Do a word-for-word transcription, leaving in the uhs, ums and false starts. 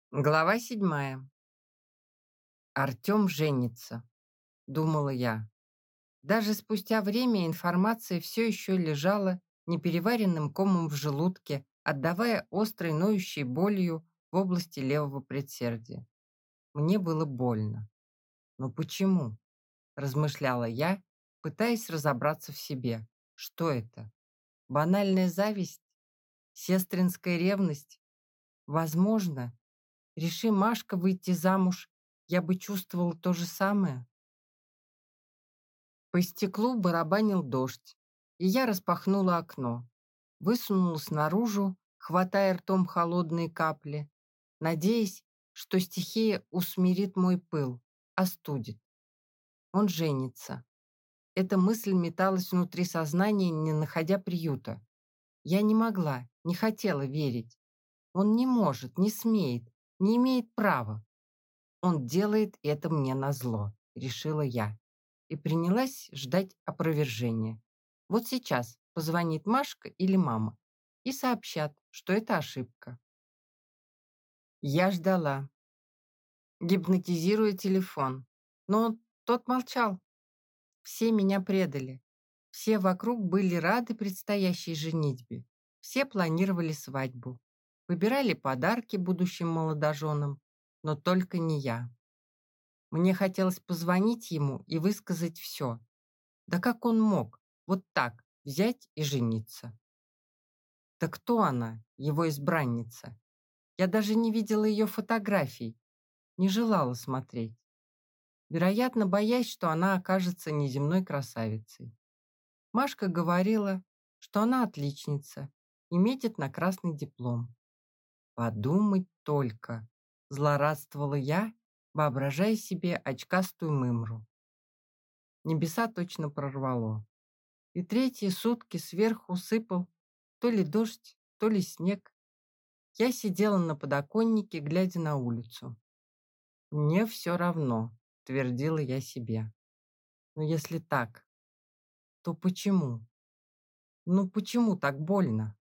Глава седьмая. Артем женится, думала я. Даже спустя время информация все еще лежала непереваренным комом в желудке, отдавая острой ноющей болью в области левого предсердия. Мне было больно. Но почему? Размышляла я, пытаясь разобраться в себе. Что это? Банальная зависть? Сестринская ревность? Возможно, реши Машка выйти замуж, я бы чувствовала то же самое. По стеклу барабанил дождь, и я распахнула окно. Высунулась наружу, хватая ртом холодные капли, надеясь, что стихия усмирит мой пыл, остудит. Он женится. Эта мысль металась внутри сознания, не находя приюта. Я не могла, не хотела верить. Он не может, не смеет, не имеет права. Он делает это мне назло, решила я, и принялась ждать опровержения. Вот сейчас позвонит Машка или мама и сообщат, что это ошибка. Я ждала, гипнотизируя телефон, но тот молчал. Все меня предали. Все вокруг были рады предстоящей женитьбе. Все планировали свадьбу. Выбирали подарки будущим молодоженам, но только не я. Мне хотелось позвонить ему и высказать все. Да как он мог вот так взять и жениться? Да кто она, его избранница? Я даже не видела ее фотографий, не желала смотреть. Вероятно, боясь, что она окажется неземной красавицей. Машка говорила, что она отличница и метит на красный диплом. Подумать только, злорадствовала я, воображая себе очкастую мымру. Небеса точно прорвало. И третьи сутки сверху сыпал то ли дождь, то ли снег. Я сидела на подоконнике, глядя на улицу. «Мне все равно», — твердила я себе. «Но если так, то почему? Ну почему так больно?»